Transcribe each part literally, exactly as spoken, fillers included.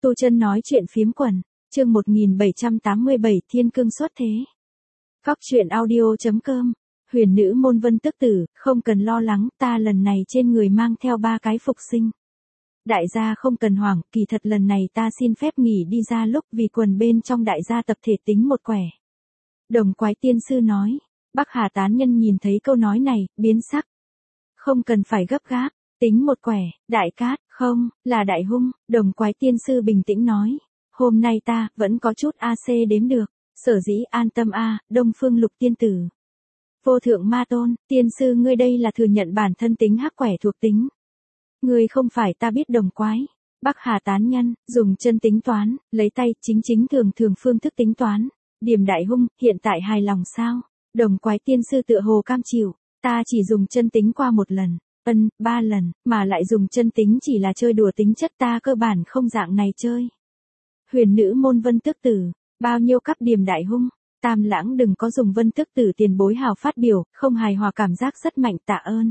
Tu Chân nói chuyện phiếm quần, chương một nghìn bảy trăm tám mươi bảy Thiên Cương xuất thế. Góc truyện audio.com, huyền nữ môn Vân Tước Tử, không cần lo lắng, ta lần này trên người mang theo ba cái phục sinh. Đại gia không cần hoảng, kỳ thật lần này ta xin phép nghỉ đi ra lúc vì quần bên trong đại gia tập thể tính một quẻ. Đồng Quái Tiên Sư nói, Bắc Hà tán nhân nhìn thấy câu nói này, biến sắc. Không cần phải gấp gáp, tính một quẻ, đại cát, không, là đại hung, Đồng Quái Tiên Sư bình tĩnh nói. Hôm nay ta, vẫn có chút a xê đếm được, sở dĩ an tâm a, Đông Phương Lục Tiên Tử. Vô thượng ma tôn, tiên sư ngươi đây là thừa nhận bản thân tính hắc quẻ thuộc tính. Ngươi không phải ta biết Đồng Quái. Bắc Hà tán nhân, dùng chân tính toán, lấy tay, chính chính thường thường phương thức tính toán. Điểm đại hung, hiện tại hài lòng sao? Đồng Quái Tiên Sư tựa hồ cam chịu, ta chỉ dùng chân tính qua một lần, ân, ba lần, mà lại dùng chân tính chỉ là chơi đùa tính chất ta cơ bản không dạng này chơi. Huyền nữ môn Vân Tước Tử, bao nhiêu cấp điểm đại hung, Tam Lãng đừng có dùng Vân Tước Tử tiền bối hào phát biểu, không hài hòa cảm giác rất mạnh, tạ ơn.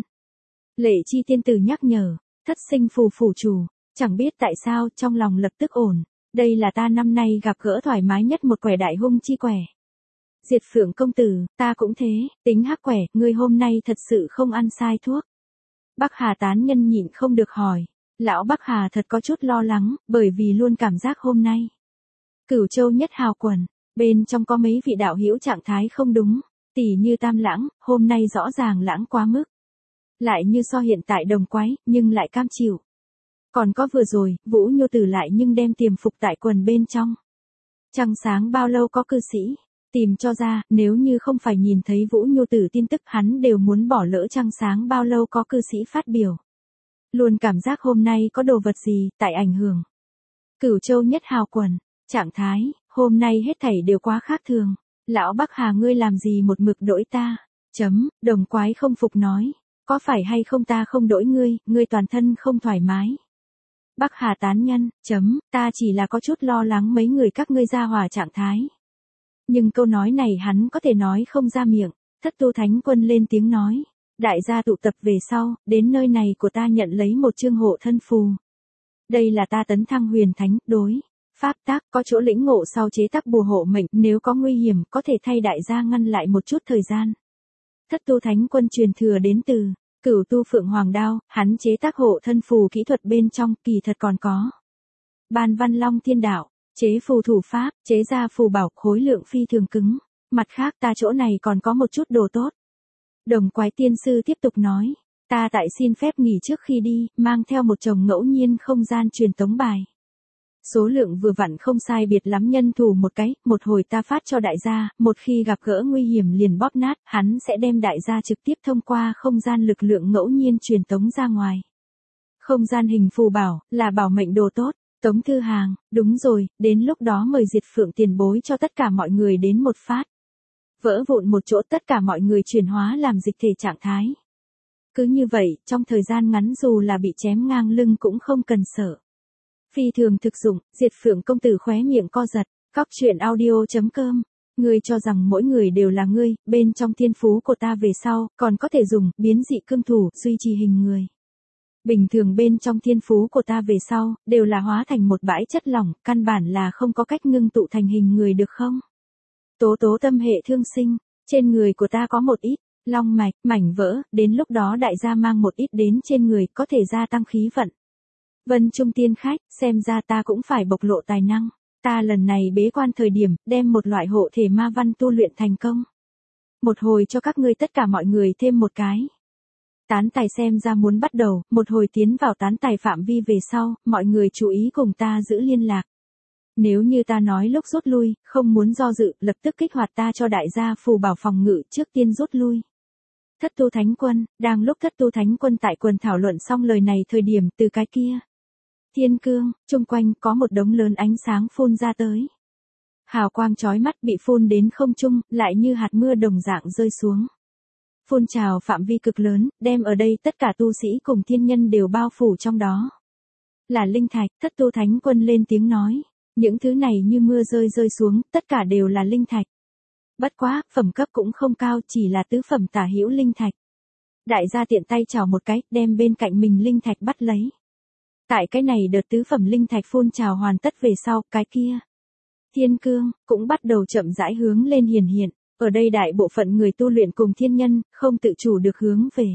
Lệ Chi Tiên Tử nhắc nhở, thất sinh phù phủ chủ, chẳng biết tại sao trong lòng lập tức ổn, đây là ta năm nay gặp gỡ thoải mái nhất một quẻ đại hung chi quẻ. Diệt Phượng công tử, ta cũng thế, tính hắc quẻ, ngươi hôm nay thật sự không ăn sai thuốc. Bắc Hà tán nhân nhịn không được hỏi. Lão Bắc Hà thật có chút lo lắng, bởi vì luôn cảm giác hôm nay. Cửu Châu nhất hào quần, bên trong có mấy vị đạo hữu trạng thái không đúng, tỉ như Tam Lãng, hôm nay rõ ràng lãng quá mức. Lại như so hiện tại Đồng Quái, nhưng lại cam chịu. Còn có vừa rồi, Vũ Nhô Tử lại nhưng đem tiềm phục tại quần bên trong. Trăng sáng bao lâu có cư sĩ, tìm cho ra, nếu như không phải nhìn thấy Vũ Nhô Tử tin tức hắn đều muốn bỏ lỡ trăng sáng bao lâu có cư sĩ phát biểu. Luôn cảm giác hôm nay có đồ vật gì, tại ảnh hưởng. Cửu Châu nhất hào quần, trạng thái, hôm nay hết thảy đều quá khác thường. Lão Bắc Hà ngươi làm gì một mực đổi ta? Chấm, Đồng Quái không phục nói. Có phải hay không ta không đổi ngươi, ngươi toàn thân không thoải mái. Bắc Hà tán nhân, chấm, ta chỉ là có chút lo lắng mấy người các ngươi ra hòa trạng thái. Nhưng câu nói này hắn có thể nói không ra miệng, Thất Tu Thánh Quân lên tiếng nói. Đại gia tụ tập về sau, đến nơi này của ta nhận lấy một chương hộ thân phù. Đây là ta tấn thăng huyền thánh, đối. Pháp tác có chỗ lĩnh ngộ sau chế tác bùa hộ mệnh, nếu có nguy hiểm có thể thay đại gia ngăn lại một chút thời gian. Thất Tu Thánh Quân truyền thừa đến từ Cửu Tu Phượng Hoàng Đao, hắn chế tác hộ thân phù kỹ thuật bên trong kỳ thật còn có. Ban Văn Long Thiên Đạo, chế phù thủ pháp, chế ra phù bảo khối lượng phi thường cứng. Mặt khác ta chỗ này còn có một chút đồ tốt. Đồng Quái Tiên Sư tiếp tục nói, ta tại xin phép nghỉ trước khi đi, mang theo một chồng ngẫu nhiên không gian truyền tống bài. Số lượng vừa vặn không sai biệt lắm nhân thủ một cái, một hồi ta phát cho đại gia, một khi gặp gỡ nguy hiểm liền bóp nát, hắn sẽ đem đại gia trực tiếp thông qua không gian lực lượng ngẫu nhiên truyền tống ra ngoài. Không gian hình phù bảo, là bảo mệnh đồ tốt, Tống Thư Hàng, đúng rồi, đến lúc đó mời Diệt Phượng tiền bối cho tất cả mọi người đến một phát. Vỡ vụn một chỗ tất cả mọi người chuyển hóa làm dịch thể trạng thái. Cứ như vậy, trong thời gian ngắn dù là bị chém ngang lưng cũng không cần sợ. Phi thường thực dụng, Diệt Phượng công tử khóe miệng co giật, góc truyện audio.com. Ngươi cho rằng mỗi người đều là ngươi, bên trong thiên phú của ta về sau, còn có thể dùng, biến dị cương thủ, duy trì hình người. Bình thường bên trong thiên phú của ta về sau, đều là hóa thành một bãi chất lỏng, căn bản là không có cách ngưng tụ thành hình người được không? Tố tố tâm hệ thương sinh, trên người của ta có một ít, long mạch, mảnh vỡ, đến lúc đó đại gia mang một ít đến trên người, có thể gia tăng khí vận. Vân Trung tiên khách, xem ra ta cũng phải bộc lộ tài năng, ta lần này bế quan thời điểm, đem một loại hộ thể ma văn tu luyện thành công. Một hồi cho các ngươi tất cả mọi người thêm một cái. Tán tài xem ra muốn bắt đầu, một hồi tiến vào tán tài phạm vi về sau, mọi người chú ý cùng ta giữ liên lạc. Nếu như ta nói lúc rút lui, không muốn do dự, lập tức kích hoạt ta cho đại gia phù bảo phòng ngự trước tiên rút lui. Thất Tu Thánh Quân, đang lúc Thất Tu Thánh Quân tại quần thảo luận xong lời này thời điểm từ cái kia. Thiên cương, chung quanh có một đống lớn ánh sáng phun ra tới. Hào quang chói mắt bị phun đến không trung, lại như hạt mưa đồng dạng rơi xuống. Phun trào phạm vi cực lớn, đem ở đây tất cả tu sĩ cùng thiên nhân đều bao phủ trong đó. Là linh thạch, Thất Tu Thánh Quân lên tiếng nói. Những thứ này như mưa rơi rơi xuống, tất cả đều là linh thạch. Bất quá, phẩm cấp cũng không cao, chỉ là tứ phẩm tả hữu linh thạch. Đại gia tiện tay chào một cái, đem bên cạnh mình linh thạch bắt lấy. Tại cái này đợt tứ phẩm linh thạch phun trào hoàn tất về sau, cái kia. Thiên cương, cũng bắt đầu chậm rãi hướng lên hiển hiện, ở đây đại bộ phận người tu luyện cùng thiên nhân, không tự chủ được hướng về.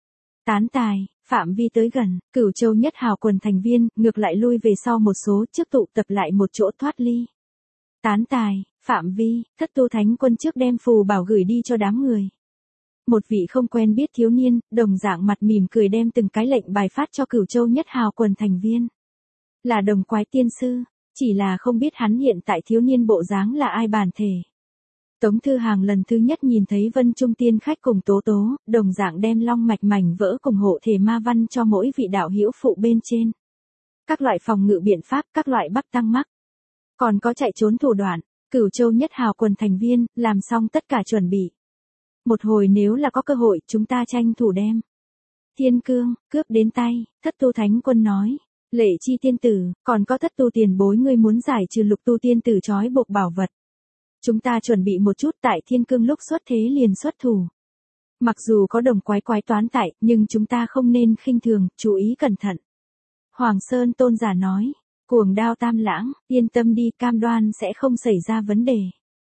Tán tài, phạm vi tới gần, Cửu Châu nhất hào quần thành viên, ngược lại lui về sau một số trước tụ tập lại một chỗ thoát ly. Tán tài, phạm vi, thất tu thánh quân trước đem phù bảo gửi đi cho đám người. Một vị không quen biết thiếu niên, đồng dạng mặt mỉm cười đem từng cái lệnh bài phát cho Cửu Châu nhất hào quần thành viên. Là Đồng Quái tiên sư, chỉ là không biết hắn hiện tại thiếu niên bộ dáng là ai bản thể. Tống Thư Hàng lần thứ nhất nhìn thấy Vân Trung tiên khách cùng Tố Tố, đồng dạng đem long mạch mảnh vỡ cùng hộ thể ma văn cho mỗi vị đạo hữu phụ bên trên. Các loại phòng ngự biện pháp, các loại bắc tăng mắc. Còn có chạy trốn thủ đoạn, Cửu Châu nhất hào quần thành viên, làm xong tất cả chuẩn bị. Một hồi nếu là có cơ hội, chúng ta tranh thủ đem. Thiên cương, cướp đến tay, thất tu thánh quân nói. Lệ chi tiên tử, còn có thất tu tiền bối ngươi muốn giải trừ lục tu tiên tử trói buộc bảo vật. Chúng ta chuẩn bị một chút tại thiên cương lúc xuất thế liền xuất thủ. Mặc dù có Đồng Quái quái toán tại, nhưng chúng ta không nên khinh thường, chú ý cẩn thận. Hoàng Sơn tôn giả nói, cuồng đao tam lãng, yên tâm đi, cam đoan sẽ không xảy ra vấn đề.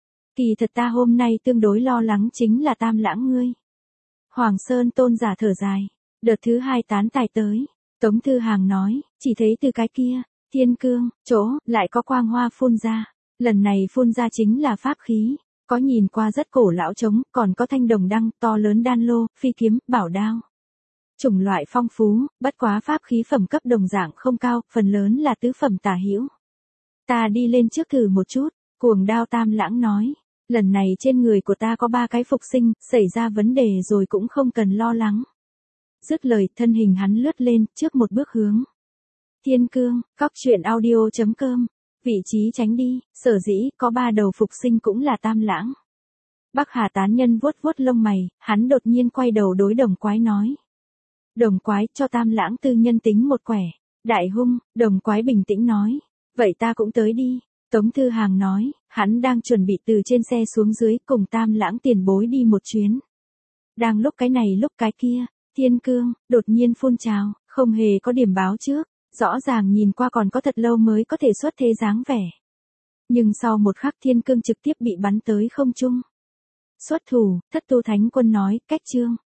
Kỳ thật ta hôm nay tương đối lo lắng chính là tam lãng ngươi. Hoàng Sơn tôn giả thở dài, đợt thứ hai tán tài tới. Tống Thư Hàng nói, chỉ thấy từ cái kia, thiên cương, chỗ, lại có quang hoa phun ra. Lần này phun ra chính là pháp khí, có nhìn qua rất cổ lão trống, còn có thanh đồng đăng, to lớn đan lô, phi kiếm, bảo đao. Chủng loại phong phú, bất quá pháp khí phẩm cấp đồng dạng không cao, phần lớn là tứ phẩm tả hữu. Ta đi lên trước thử một chút, cuồng đao tam lãng nói, lần này trên người của ta có ba cái phục sinh, xảy ra vấn đề rồi cũng không cần lo lắng. Dứt lời, thân hình hắn lướt lên, trước một bước hướng. Thiên cương, góc truyện audio chấm com. Vị trí tránh đi, sở dĩ, có ba đầu phục sinh cũng là tam lãng. Bắc Hà tán nhân vuốt vuốt lông mày, hắn đột nhiên quay đầu đối Đồng Quái nói. Đồng Quái, cho tam lãng tư nhân tính một quẻ. Đại hung, Đồng Quái bình tĩnh nói. Vậy ta cũng tới đi. Tống Thư Hàng nói, hắn đang chuẩn bị từ trên xe xuống dưới, cùng tam lãng tiền bối đi một chuyến. Đang lúc cái này lúc cái kia. Thiên cương, đột nhiên phun trào, không hề có điểm báo trước, rõ ràng nhìn qua còn có thật lâu mới có thể xuất thế dáng vẻ. Nhưng sau một khắc thiên cương trực tiếp bị bắn tới không trung. Xuất thủ, thất tu thánh quân nói, cách chương.